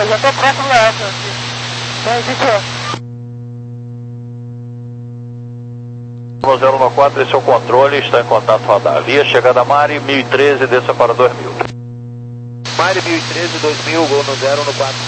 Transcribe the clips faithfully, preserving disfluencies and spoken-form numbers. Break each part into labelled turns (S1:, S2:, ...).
S1: eu já tô pronto lá aqui. Tem vinte anos.
S2: zero nove quatro, esse é o controle, está em contato radar. Via chegada Mari, mil e treze, desça para dois mil.
S3: Mari mil e treze, dois mil, gol no zero no quatro.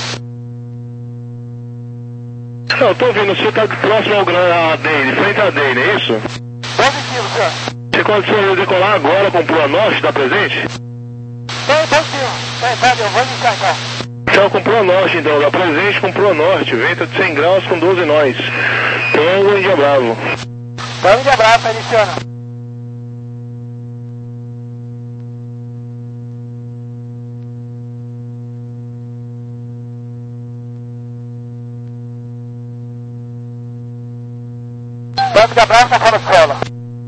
S4: Não, tô ouvindo, você tá próximo ao Gran Dane, frente à Dane, é isso?
S1: Positivo, senhor.
S4: Você consegue decolar agora com o Pro Norte, tá presente?
S1: Tem, positivo. Tem, sabe, eu vou iniciar então.
S4: Então com o Pro Norte então, dá presente com o Pro Norte, vento de cem graus com doze nós. Tango Índia Bravo.
S1: Tango Índia Bravo, tá iniciando. Tango Índia Bravo tá fora do solo.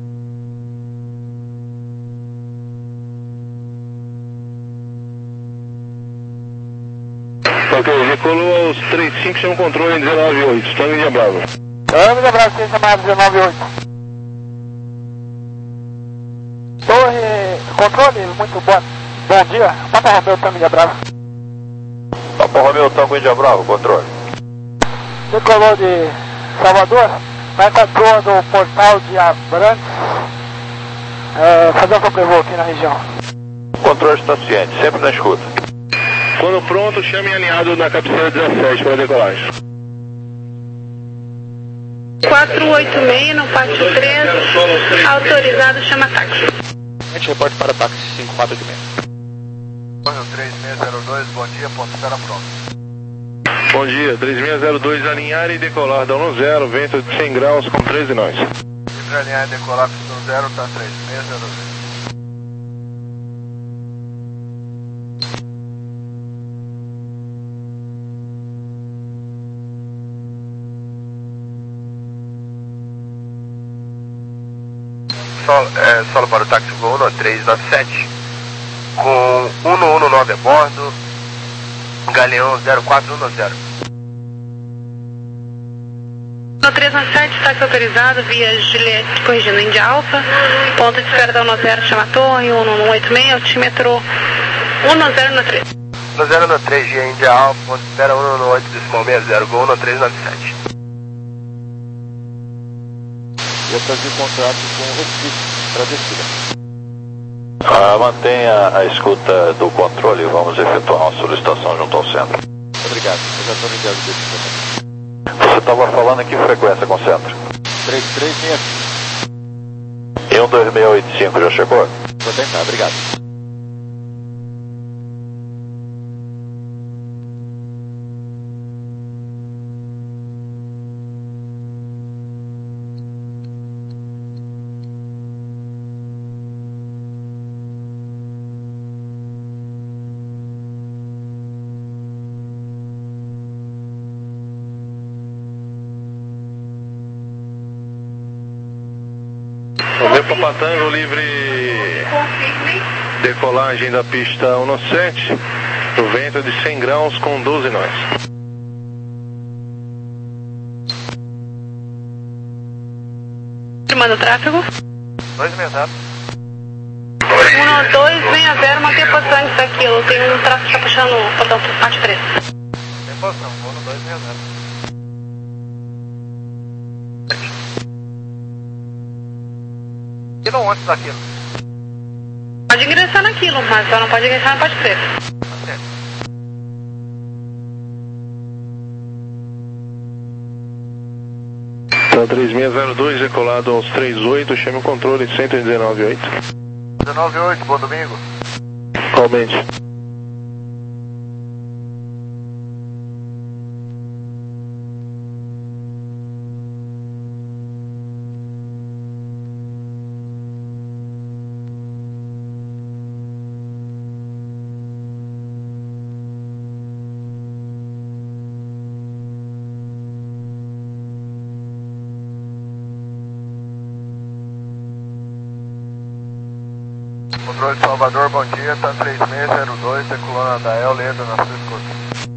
S4: Ok, decolou aos trinta e cinco, chama o controle em dezenove oito, Tango Índia Bravo.
S1: Tango Índia Bravo, seja chamado dezenove oito. Torre, controle, muito bom, bom dia. Papa Romeu, Tango Índia Bravo.
S2: Papa Romeu, Tango Índia Bravo, controle.
S1: Decolou de Salvador, vai estar toa do portal de Abrantes, é, fazer um sobrevoo aqui na região.
S2: O controle está ciente, sempre na escuta.
S4: Quando pronto, chame alinhado na cabeceira dezessete para decolagem.
S5: quatro oito seis no pátio três, autorizado, chama táxi.
S3: A gente reporta para táxi cinco quatro oito seis.
S6: três seis zero dois, bom dia, ponto espera pronto.
S4: Bom dia, três seis zero dois, alinhar e decolar, dá um zero, vento de cem graus com treze nós.
S6: Livre alinhar e decolar, pistão zero, tá três seis zero dois. Solo, é, solo para o táxi voo no três nove sete, com um um um nove a bordo, Galeão zero quatro um zero.
S5: No três nove sete, táxi autorizado, via Juliette, corrigindo Índia Alfa, ponto de espera da um zero, chama torre, um um oito seis, altímetro um zero no três.
S6: um zero no três, via Índia Alfa, ponto de espera um um oito, decimal sessenta, gol no três nove sete.
S3: Eu trazer contrato com Recife para descida.
S2: Ah, mantenha a escuta do controle, vamos efetuar uma solicitação junto ao centro.
S3: Obrigado, eu já estou no enviado desse também.
S2: Você estava falando em que frequência com o centro?
S3: três três seis cinco.
S2: E um dois seis oito cinco já chegou?
S3: Vou tentar, obrigado.
S4: Romeu Papa Tango, livre decolagem da pista um sete, o vento é de cem graus com doze nós.
S5: Manda o tráfego.
S6: dois seis zero.
S5: um dois seis zero, manter a posição antes daquilo. Tem um tráfego que está puxando o portão pátio três.
S6: Tem posição, vou no dois seis zero. Quilômetros daquilo.
S5: Pode ingressar naquilo, mas só não pode ingressar na pátio três.
S4: Então três seis zero dois, decolado aos trinta e oito, chame o controle cento e dezenove oito.
S6: dezenove oito, bom domingo.
S4: Igualmente.
S6: Controle de Salvador, bom dia, tá três seis zero dois, decolando a Dael, lenda na sua escuta.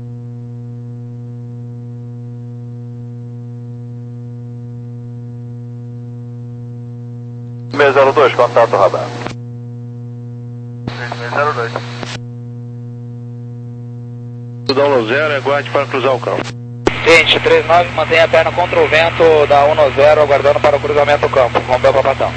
S2: seis zero dois, contato radar.
S6: três seis zero dois.
S4: Down zero, aguarde para cruzar o campo.
S1: Ciente, três nove, mantenha a perna contra o vento da um zero, aguardando para o cruzamento do campo. Rompeu o Papatão.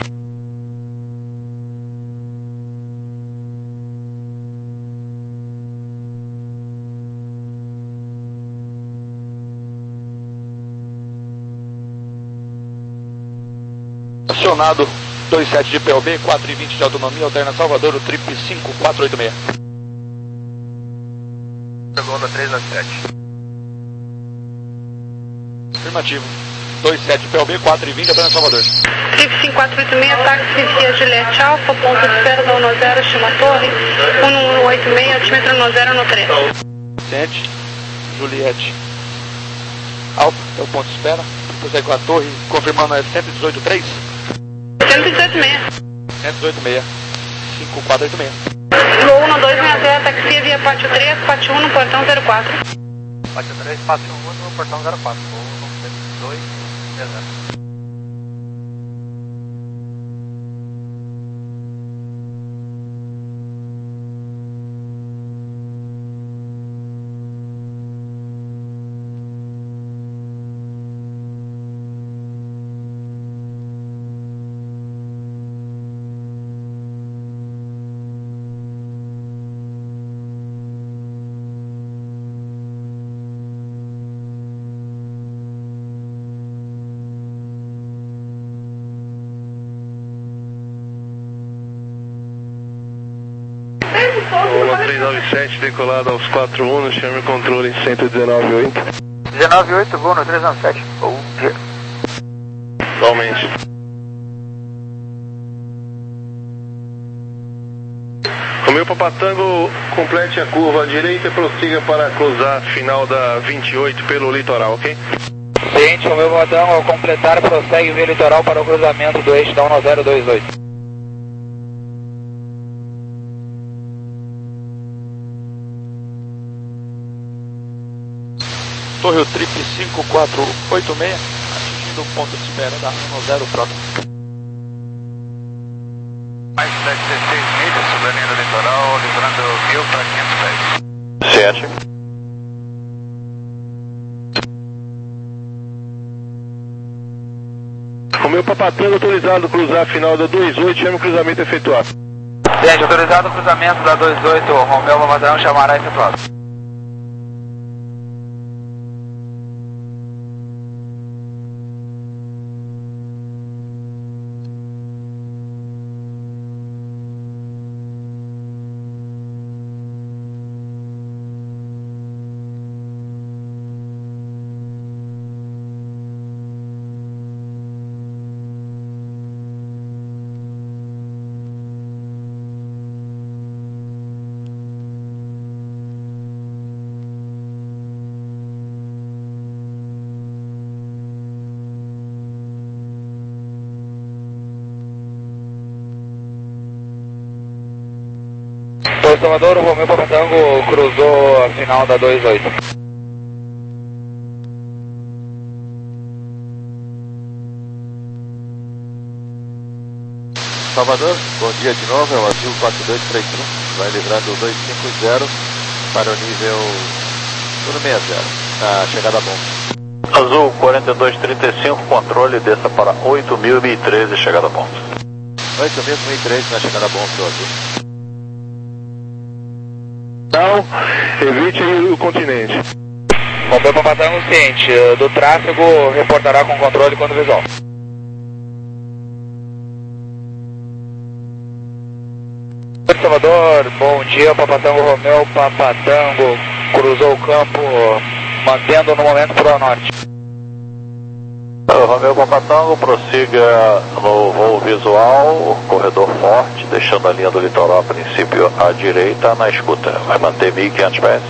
S3: Acionado dois sete de P O B, quatro e vinte de autonomia, alterna Salvador, o trip cinco quatro oito seis.
S6: Segunda três nove sete.
S3: Afirmativo. dois sete P O B, quatro e vinte, alterna Salvador.
S5: Trip cinco quatro oito seis, táxi via Juliette Alfa, ponto de espera da um zero, estima torre, um um oito seis, altímetro um zero no três.
S3: Sente, Juliette Alfa, é o ponto de espera. Prossegue com a torre, confirmando é cento e dezoito três.
S5: cento e dezoito seis.
S3: cento e dezoito seis. cinco quatro oito seis.
S5: Gol um dois seis zero, taxi via Pátio três, Pátio um no portão zero quatro.
S6: Pátio três, Pátio um no portão zero quatro. Gol cento e dezoito zero.
S4: Ola três nove sete, decolado aos quatro um, chame controle cento e dezenove oito.
S1: dezenove oito, gol no três nove sete. Bom dia.
S4: Igualmente. Romeu Papatango, complete a curva à direita e prossiga para cruzar final da vinte e oito pelo litoral, ok?
S1: Ciente, Romeu Papatango, ao completar, prossegue via litoral para o cruzamento do eixo da um zero dois oito.
S3: Torre o trip cinco quatro oito seis, atingindo o ponto de espera da um zero próximo.
S6: Mais dezesseis milhas sobre a linha do litoral, livrando o Rio para quinhentos pés.
S2: Sete.
S4: Romeu Papatango, autorizado a cruzar final da dois oito, chame o cruzamento efetuado.
S1: Ciente, autorizado o cruzamento da dois oito, Romeu Papatango chamará efetuado. Por Salvador, o Romeu Papatango cruzou a final da dois oito.
S3: Salvador, bom dia de novo, é o Azul quatro dois três um, vai livrando o dois cinco zero para o nível um seis zero, na chegada a ponto.
S2: Azul quarenta e dois trinta e cinco, controle, desça para oito mil e treze, chegada a ponto.
S3: oito mil e treze na chegada a ponto, Azul.
S4: Não, evite o continente.
S1: Romeu Papatango ciente, do tráfego reportará com controle quando visual. Salvador, bom dia, Papatango Romeu Papatango cruzou o campo, mantendo no momento para o norte.
S2: O Romeu Papatango prossiga no voo visual, corredor forte, deixando a linha do litoral a princípio à direita na escuta. Vai manter mil e quinhentos pés.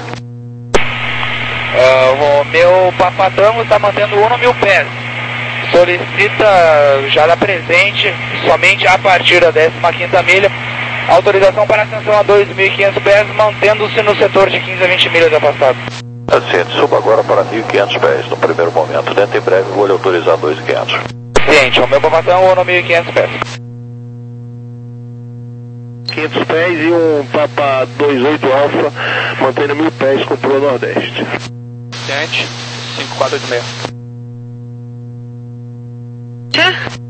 S1: Uh, Romeu Papatango está mantendo um mil pés. Solicita já da presente, somente a partir da décima quinta milha, autorização para ascensão a dois mil e quinhentos pés, mantendo-se no setor de quinze a vinte milhas afastado.
S2: Assim, suba agora para mil e quinhentos pés no primeiro momento. Dentro em breve vou lhe autorizar dois mil e quinhentos.
S1: Ciente, Romeu Papatango no mil e quinhentos pés.
S4: quinhentos pés e um Papa vinte e oito Alfa, mantendo mil pés com Proa Nordeste.
S7: Ciente, cinco quatro oito seis.
S5: É?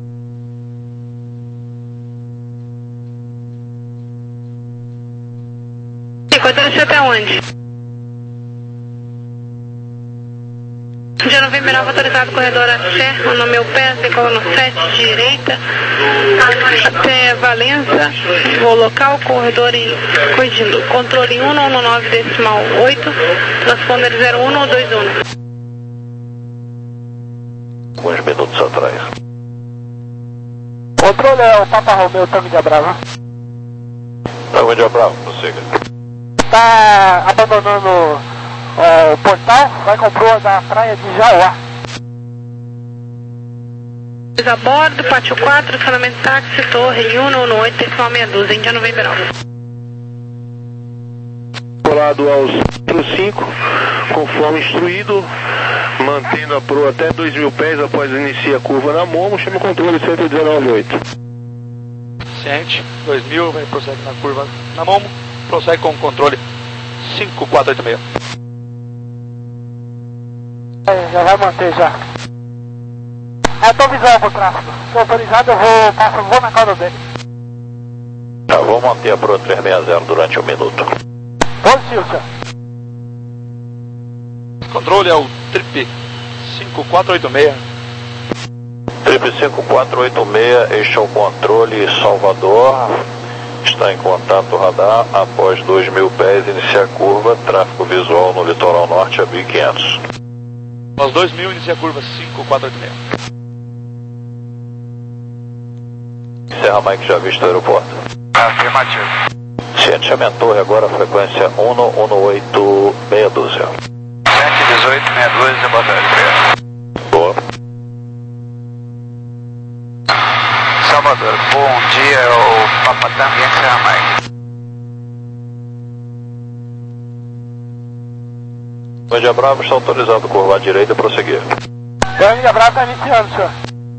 S5: E quanto você até onde? Já não vem melhor autorizado corredor até no meu pé, decola no sete, direita, até Valença, voo local, corredor em, corrigindo, controle em um um nove decimal oito, transponder zero um dois um.
S2: Alguns minutos atrás.
S1: Controle é o Papa Romeu, Tango de Abrava.
S2: Tango de Abrava, prossiga.
S1: Está abandonando é, o portal, vai com proa da praia de Jauá.
S5: A bordo, pátio quatro, estacionamento táxi, torre um um oito, decimal meia dúzia, Índia Nuvem Verão.
S4: Colado aos cinco, conforme instruído, mantendo a proa até dois mil pés após iniciar a curva na Momo, chama o controle cento e dezenove oito.
S7: Ciente, dois mil, vai prossegue na curva na Momo, prossegue com o controle cinco quatro oito seis.
S1: É, já vai manter já. É, tô visual pro tráfego. Se autorizado eu vou, passo, vou na cauda dele.
S2: Já vou manter a proa trezentos e sessenta durante um minuto.
S1: Positivo, senhor.
S7: Controle é o Trip cinco quatro oito seis.
S2: Trip cinco quatro oito seis, este é o controle Salvador. Está em contato radar após dois mil pés, iniciar a curva, tráfego visual no litoral norte a mil e quinhentos.
S7: Aos dois mil, inicia a curva cinco quatro oito seis.
S2: Serra Mike já visto o aeroporto.
S6: Afirmativo.
S2: Cientemente torre agora, frequência um um oito meia dúzia.
S6: sete dezoito, meia dúzia, boa tarde.
S2: Boa.
S6: Salvador, bom dia, é o Papa também, Serra Mike.
S2: Tango de Bravo está autorizado, curva à direita e prosseguir.
S1: Tango de Bravo está iniciando, senhor.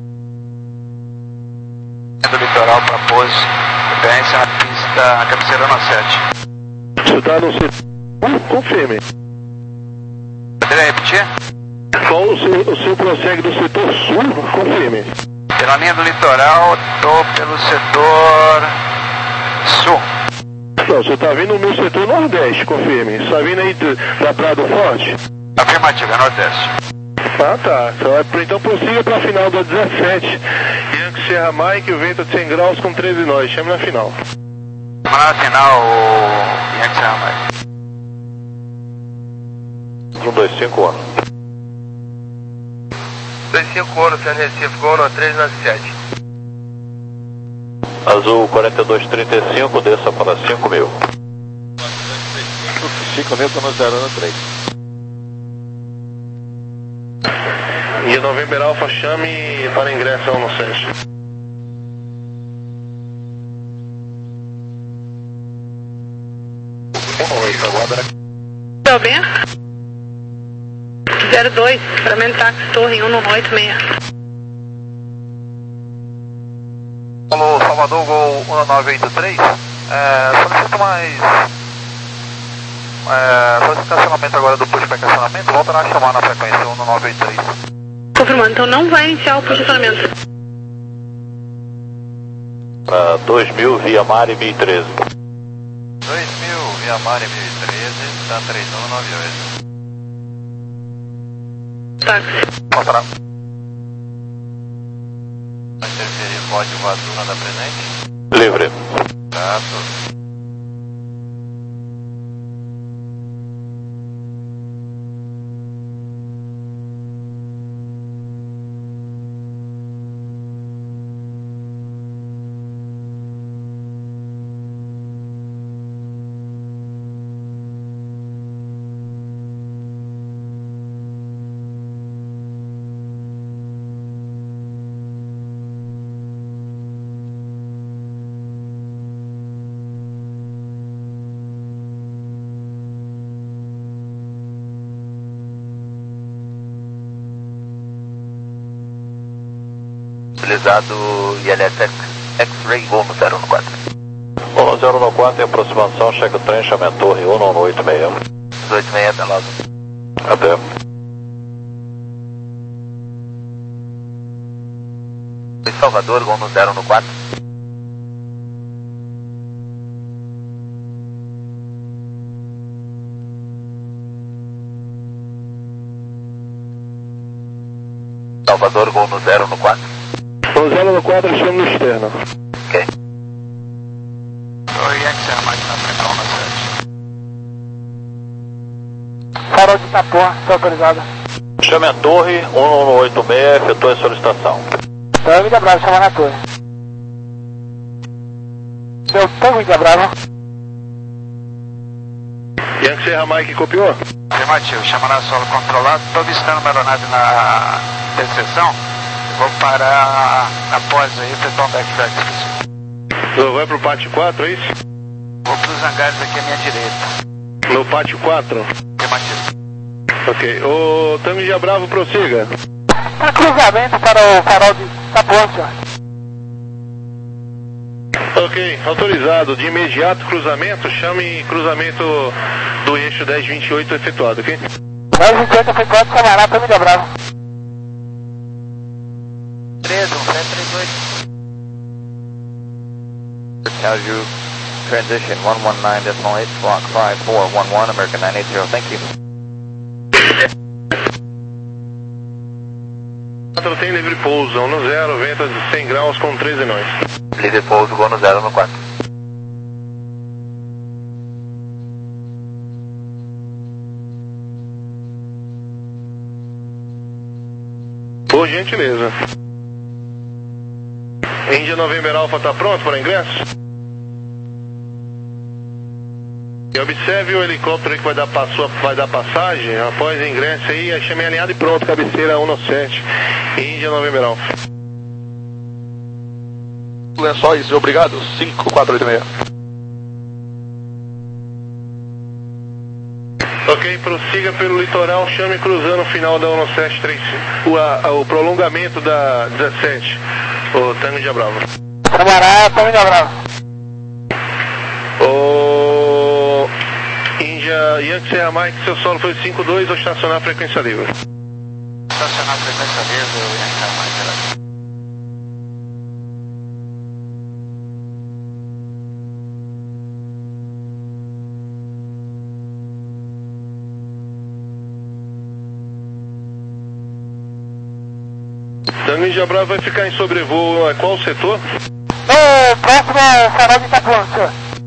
S6: Do litoral para pouso, referência na pista, na cabeceira no sete.
S4: Você está no setor? Uh, confirme.
S6: Poderia repetir?
S4: Só o seu, o seu prossegue do setor sul, confirme.
S6: Pela linha do litoral, estou pelo setor sul.
S4: Não, você está vindo no setor nordeste, confirme. Você está vindo aí de, da Praia do Forte?
S6: Afirmativa, nordeste.
S4: Ah, tá. Então, então prossiga para a final da dezessete. Yankee Serra Mike, o vento de cem graus com treze nós. Chame na final.
S6: Chama na final o Yankee Serra Mike.
S2: um dois cinco ano.
S6: dois cinco ano, Sendo Recife, Gol no três nove sete.
S2: Azul quarenta e dois trinta e cinco, desça para cinco mil.
S3: cinco mil, estamos zero no três.
S4: E November Alpha, chame para ingresso ao Noceste. Oito, agora.
S5: Tá bem? zero dois, Sacramento táxi, torre um um oito seis.
S6: Alô, Salvador, Gol um nove oito três. É, solicito mais. É, solicito cancelamento agora do push para cancelamento. Volta a chamar na frequência um nove oito três.
S5: Confirmando, então não vai iniciar o posicionamento.
S2: Para dois mil, via Mari mil e treze.
S3: dois mil, via Mari mil e treze, está três um nove oito.
S5: Táxi.
S6: Voltará.
S3: Vai interferir código azul na da presente?
S2: Livre.
S3: Trato.
S6: Utilizado I L S X-Ray Gol no zero um quatro.
S2: onze zero no quatro em aproximação, checa o trem, chame a torre um nove oito seis.
S6: dezoito e meia, Pelosa.
S2: Até.
S6: Salvador, gol no zero no quatro. Salvador, gol no zero no quatro.
S4: No zero no quatro, chama no externo.
S6: Ok.
S1: Oi, Yankee Serra Mike na frente, um no sete. Farol de Itapuã, está autorizada.
S2: Chame a torre um nove oito seis, efetua a solicitação.
S1: Tango Índia Brava, chama na torre. Deu Tango Índia Brava.
S4: Yankee Serra Mike copiou?
S1: Afirmativo, chama na solo controlado. Estou visitando uma aeronave na interseção. Vou parar após aí, efetuar um backtrack.
S4: Então vai pro pátio quatro, é isso?
S1: Vou para os hangares aqui à minha direita.
S4: No pátio quatro?
S1: Afirmativo.
S4: Ok. Ô, Tango Índia Bravo, prossiga.
S1: Para cruzamento para o farol de Itapuã, senhor.
S4: Ok, autorizado. De imediato cruzamento, chame cruzamento do eixo dez vinte e oito efetuado, ok?
S1: dez vinte e oito efetuado, camarada, Tango Índia Brava.
S6: treze, um sete três oito.
S3: Tells you transition one one nine point eight, block five four one one, American nine eight zero, thank you.
S4: quatro tem livre pouso, um no zero, vento de cem graus com treze nós.
S6: Livre pouso, gol no zero no quatro.
S4: Por gentileza. Índia November Alpha está pronto para ingresso? E observe o helicóptero aí que vai dar, passo, vai dar passagem após o ingresso aí, chamei alinhado e pronto, cabeceira um no sete, Índia November Alpha.
S7: Lençóis, obrigado, cinco quatro oito seis.
S4: Ok, prossiga pelo litoral, chame cruzando o final da um sete três cinco, o, a, o prolongamento da dezessete, o Tango Índia Bravo.
S1: Camarada, Tango Índia Brava.
S4: O Índia Yankee Serra Mike, seu solo foi cinco dois, ou estacionar a frequência livre?
S1: Estacionar a frequência livre, o Yankee Serra Mike.
S4: Tango Índia Bravo vai ficar em sobrevoo, é qual o setor?
S1: No próximo farol de Itapuã, senhor.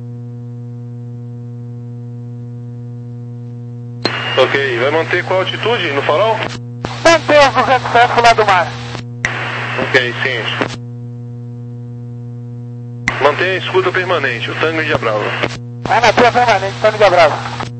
S4: Ok, vai manter qual altitude no farol?
S1: Mantém os duzentos pés pro lado do mar.
S4: Ok, sim. Mantenha a escuta permanente, o Tango Índia Bravo.
S1: Vai na tua permanente, Tango Índia Brava.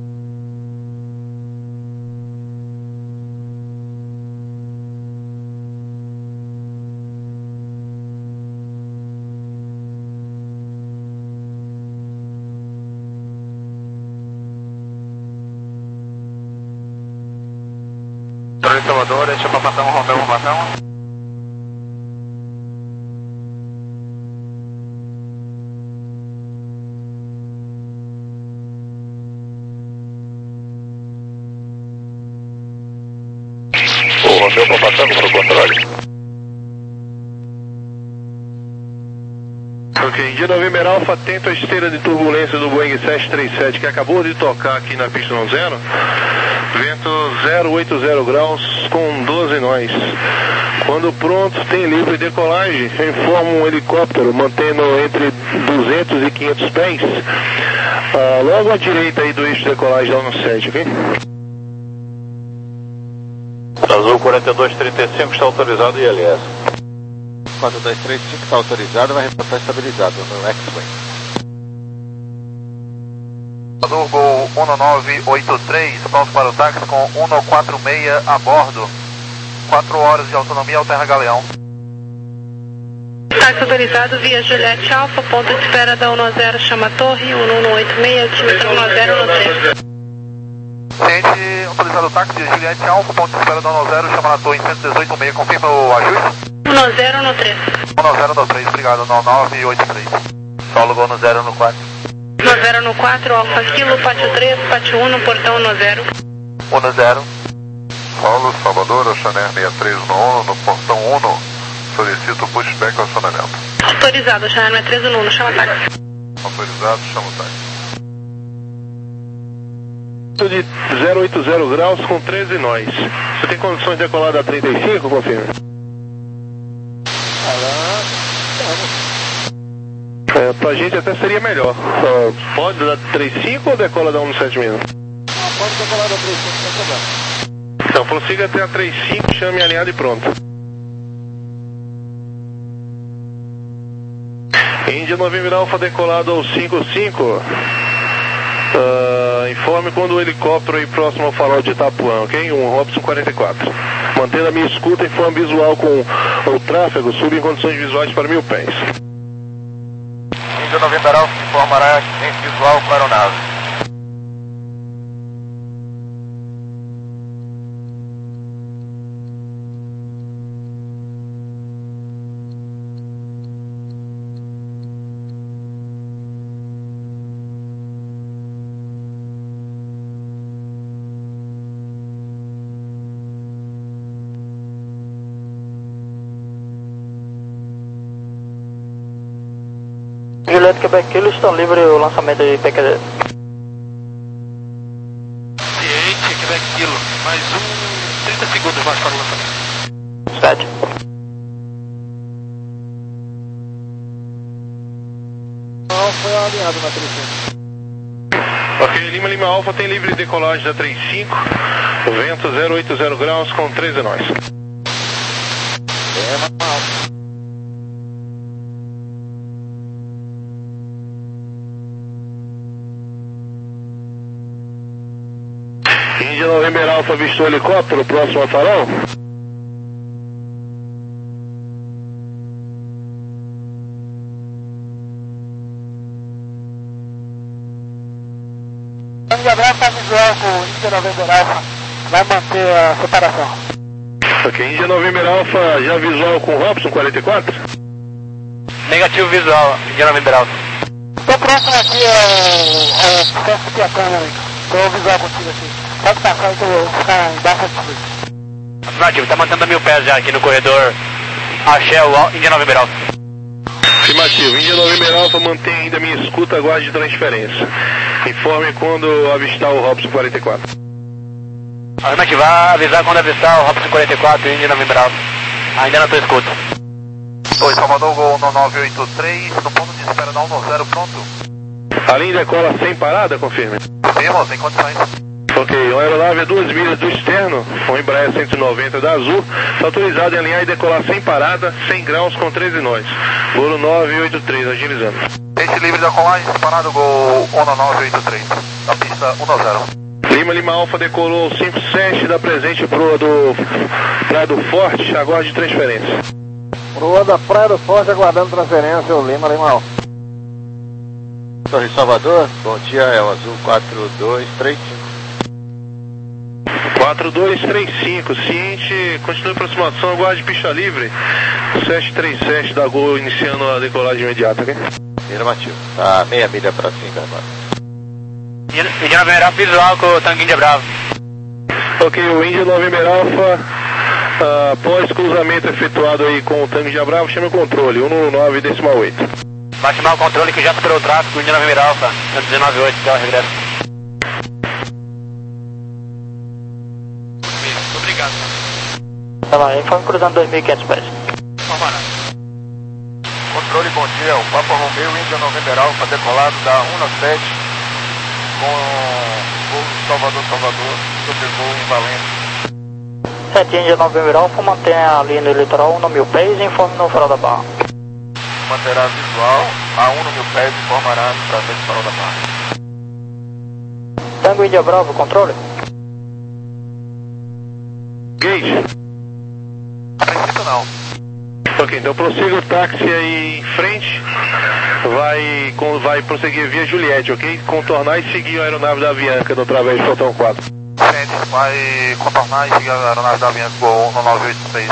S6: Torre Salvador, deixa pra passar um Romeu, formação.
S2: O Romeu passando para o controle.
S4: Ok, Índia November Alpha, atento à esteira de turbulência do Boeing sete três sete que acabou de tocar aqui na pista no zero. Vento zero oito zero graus com doze nós. Quando pronto, tem livre decolagem. Informa um helicóptero mantendo entre duzentos e quinhentos pés. Ah, logo à direita aí do eixo de decolagem lá no sete, ok?
S2: Azul quarenta e dois trinta e cinco está autorizado I L S.
S3: quatro dois três cinco está autorizado, vai reportar estabilizado no X-Wing.
S6: Azul, gol um nove oito três, pronto para o táxi com um quatro seis a bordo. quatro horas de autonomia ao Terra Galeão.
S5: Táxi autorizado via Juliette Alfa, ponto de espera da um zero, chama a torre, um um oito seis, altímetro um zero um três.
S6: Ciente, autorizado o táxi via Juliette Alfa, ponto de espera da um zero, chama na torre em cento e dezoito seis, confirma o ajuste.
S5: um zero um três.
S6: um zero um três, obrigado, nove nove oito três. Solo gol no zero no quatro.
S5: no zero no quatro, Alfa Kilo, pátio três, pátio um, no portão no zero.
S6: um no zero.
S8: Paulo, Salvador, Oceaner sessenta e três no no portão um. Solicito pushback ao acionamento.
S5: Autorizado, Oceaner sessenta e três no um, chama táxi.
S8: Autorizado, chama o táxi.
S4: De zero oito zero graus com treze nós. Você tem condições de decolar da trinta e cinco, confirma? É, pra gente até seria melhor. Uh, pode dar trinta e cinco ou decola da cento e setenta mesmo?
S1: Não, pode decolar da trinta e cinco, sem problema.
S4: Então prossiga até a trinta e cinco, chame alinhado e pronto. Índia Novembro Alfa decolado ao cinco cinco. Uh, informe quando o helicóptero aí próximo ao farol de Itapuã, ok? Um Robson quarenta e quatro. Mantendo a minha escuta, informe visual com o tráfego, suba em condições visuais para mil pés.
S6: Índia Novembro Alfa informará em visual com a aeronave.
S1: Juliette Quebec Kilo, estão livres o lançamento de P Q D.
S7: Ciente, Quebec Kilo, mais um, trinta segundos mais para o lançamento.
S1: sete. Não, foi alinhado na trinta e cinco.
S4: Ok, Lima Lima Alfa tem livre decolagem da trinta e cinco, vento zero oito zero graus com treze nós.
S1: É, normal.
S4: Índia Novembro Alfa avistou o helicóptero próximo ao farol.
S1: Índia Brava está visual com o Índia Novembro Alfa. Vai manter a separação.
S4: Ok, Índia Novembro Alfa já visual com Robson quarenta e quatro?
S6: Negativo visual, Índia Novembro Alfa.
S1: Estou pronto aqui, o peço aqui a câmera. Estou visual contigo aqui. Pode passar, eu vou ficar embaixo aqui.
S6: Afirmativo, tá mantendo mil pés já aqui no corredor Axé, Índia Novembro Alfa.
S4: Afirmativo, Índia Novembro Alfa mantém ainda minha escuta, aguarde de transferência. Informe quando avistar o Robson quarenta e quatro.
S6: Afirmativo, vai avisar quando avistar o Robson quarenta e quatro e Índia Novembro Alfa. Ainda na tua escuta.
S8: Oi, Salvador, Gol no nove oito três, no ponto de espera da um no zero, pronto.
S4: A linha decola sem parada, confirme.
S8: Confirma, sem condições.
S4: Ok, uma aeronave a duas milhas do externo, um Embraer cento e noventa da Azul, está autorizado em alinhar e decolar sem parada, cem graus com treze nós. Voo nove oito três, agilizando.
S8: Esse livre da colagem, disparado, Gol um no nove oito três, na pista um no zero.
S4: Lima Lima Alfa decolou cinco sete da presente proa do Praia do Forte, aguarde de transferência.
S1: Proa da Praia do Forte aguardando transferência, o Lima Lima Alfa.
S3: Torre Salvador, bom dia, é o Azul quatro dois três cinco.
S4: quatro dois três cinco, ciente, continue a aproximação, aguarde pista livre, sete três sete da Gol iniciando a decolagem imediata, ok?
S3: Afirmativo, tá meia milha pra cima agora.
S6: Índia Novembro Alfa visual com o tanque Índia Bravo.
S4: Ok, o Índia Novembro Alfa, uh, após cruzamento efetuado aí com o tanque Índia Bravo, chama o controle, um no nove decimal oito.
S6: Vai chamar o controle que já superou o tráfego, Índia Novembro Alfa, dezenove oito, que é o regresso.
S7: Obrigado.
S1: Tá lá, informe cruzando dois mil e quinhentos pés.
S8: Controle, bom dia, o Papa Romeu, Índia Novembro Alfa, decolado da um no sete, com voo Salvador, Salvador, sobrevoo em Valência.
S1: sete Índia Novembro Alfa, mantenha a linha no litoral um no mil pés e informe no farol da barra.
S8: Manterá visual, a um no mil pés informará no través do farol da barra.
S1: Tango Índia Bravo, controle.
S4: Gage.
S8: A princípio não.
S4: Ok, então prossiga o táxi aí em frente, vai, com, vai prosseguir via Juliette, ok? Contornar e seguir a aeronave da Avianca no través do Fotão quatro.
S8: Gente, vai contornar e seguir a aeronave da Avianca Gol um no nove oito três.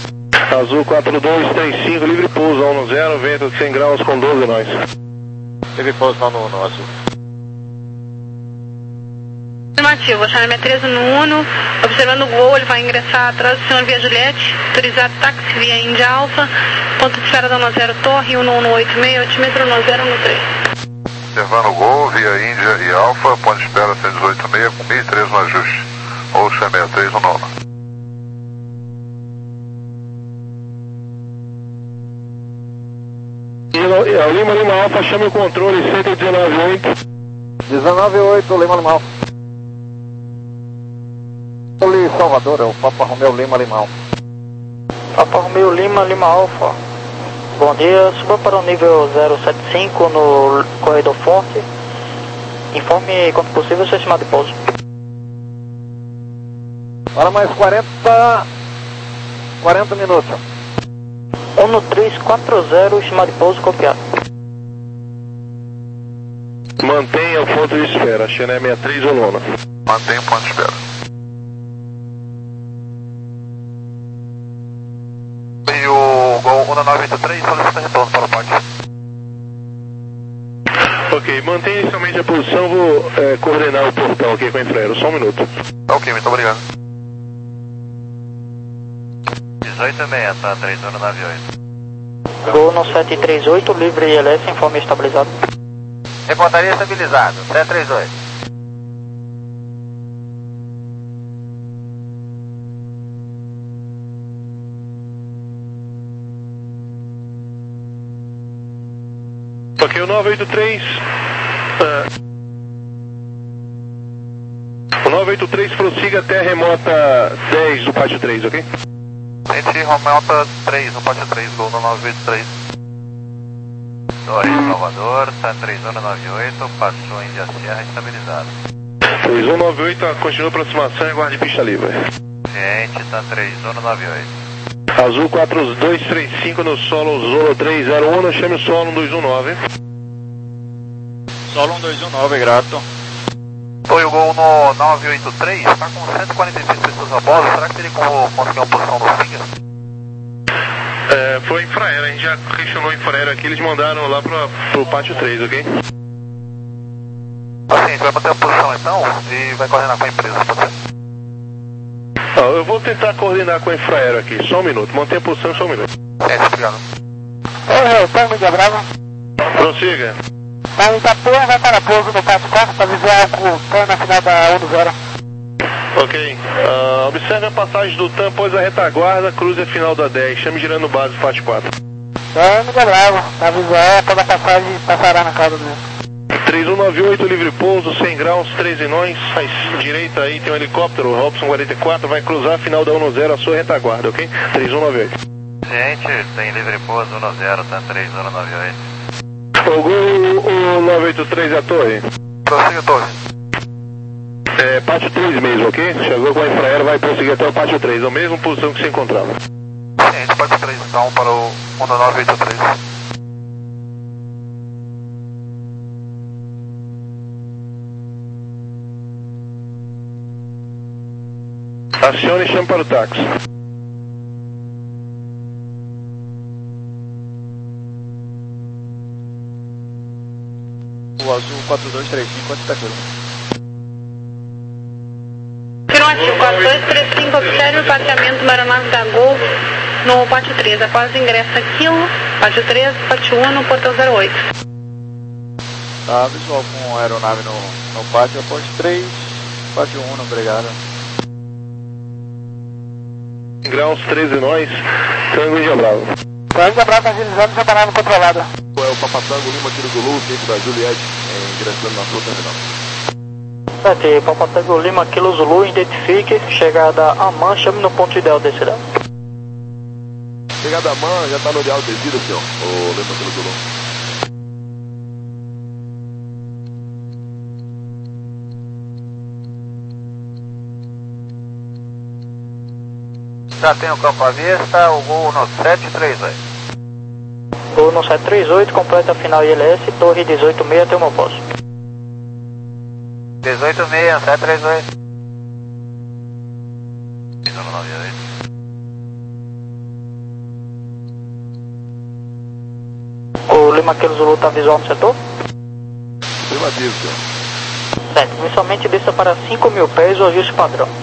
S4: Azul quatro dois três cinco, livre pouso, um no zero, vento de cem graus com doze nós.
S3: Teve pouso não no, no azul.
S5: Afirmativo, Charlie três no Uno, observando o gol, ele vai ingressar atrás do senhor via Juliette, autorizado táxi via Índia Alfa, ponto de espera da um zero Torre, um um oito seis, altímetro um zero um três.
S8: Observando o gol via Índia e Alfa, ponto de espera cento e dezoito seis com mil e três no ajuste. Ocean sessenta e três no nono.
S4: Lima Lima Alfa, chame o controle cento e dezenove oito.
S3: dezenove oito, Lima Lima Alfa. Salvador, é o Papa Romeu Lima Lima Alfa.
S1: Papa Romeu Lima Lima Alfa. Bom dia, suba para o nível zero sete cinco no corredor forte. Informe quanto possível seu estimado de pouso.
S3: Para mais quarenta, quarenta minutos.
S1: um três quatro zero, estimado de pouso copiado.
S4: Mantenha o ponto de espera, Xené sessenta e três ou nona.
S8: Mantenha o ponto de espera. E o Gol um nove oito três solicita retorno para o pódio.
S4: Ok, mantenha inicialmente a posição, vou é, coordenar o portão aqui com o infraero, só um minuto.
S8: Ok, muito obrigado.
S6: dezoito e meia, tá, três um nove oito.
S1: Gol no sete três oito, livre I L S, informe estabilizado.
S6: Reportaria estabilizado, sete três oito.
S4: Ok, o nove oito três... Uh, o nove oito três prossiga até a remota dez do pátio três, ok?
S8: Entre remota três, no pátio três, Gol no nove oito três.
S6: Torre Salvador, tá três um nove oito, passou em Índia Serra estabilizado.
S4: três um nove oito, continua a aproximação e aguarde pista livre.
S6: Ciente, tá três um nove oito.
S4: Azul quatro dois três cinco no solo Zolo três zero um, chame o solo um dois um nove.
S3: Solo um dois um nove, grato.
S8: Foi o Gol no nove oito três, está com cento e quarenta e seis pessoas a bordo, será que teria como conseguir uma posição no Finger?
S4: É, foi infraero, a gente já questionou o infraero aqui, eles mandaram lá pra, pro pátio três, ok?
S8: Assim, a gente vai manter a posição então e vai coordenar com a empresa, pode ser?
S4: Ah, eu vou tentar coordenar com o infraero aqui, só um minuto, mantenha a posição só um minuto.
S8: É, obrigado.
S1: Oi, tá muito brava.
S4: Prossiga.
S1: A Itapema vai para pouso no pátio quatro para visual com o T A M na final da um zero.
S4: Ok, uh, observe a passagem do T A M após a retaguarda, cruze a final da dez, chame girando base pátio quatro.
S1: Tá muito bravo, tá visual, toda a passagem passará na casa do meu.
S4: três um nove oito, livre pouso, cem graus, treze nós, à direita aí tem um helicóptero, o Robson quarenta e quatro, vai cruzar a final da um zero, a sua retaguarda, ok? três um nove oito.
S6: Ciente, tem livre pouso um zero, tá três um nove oito.
S4: O Gol o nove oito três é a torre.
S8: Prossiga, torre.
S4: É, pátio três mesmo, ok? Chegou com a infraero, vai prosseguir até o pátio três, a mesma posição que se encontrava.
S8: Ciente, pátio três então para o um nove oito três.
S4: Acione e chame para o táxi.
S3: O azul quatro dois três cinco, quanto está aquilo?
S5: Afirmativo, quatro dois três cinco, observe o parqueamento da aeronave da Gol no pátio três. Após ingressa aquilo, pátio três, pátio um no portão zero oito.
S3: Tá, visual com a aeronave no, no pátio, após três, pátio um, obrigado.
S4: Graus treze nós, Tango Índia Bravo.
S1: Tango Bravo agilizando, já parado controlado.
S9: É o Papatango Lima aqui do Zulu, centro da Juliette, é, ingressando na sua terminal.
S1: sete, Papatango Lima, Kilo Zulu, identifique, chegada a Man, chame no ponto ideal de descida.
S9: Chegada a Man, já está no ideal de descida, senhor, o Lima Kilo Zulu.
S6: Já tem o campo à vista, o Gol no sete três oito.
S1: Gol no sete três oito, completa a final I L S, torre dezoito seis até o meu posto.
S6: dezoito seis, sete três oito. três um nove oito.
S1: O Lima Kilo Zulu está visual no setor?
S9: Afirmativo, senhor.
S1: Certo, inicialmente desça para cinco mil pés o ajuste padrão.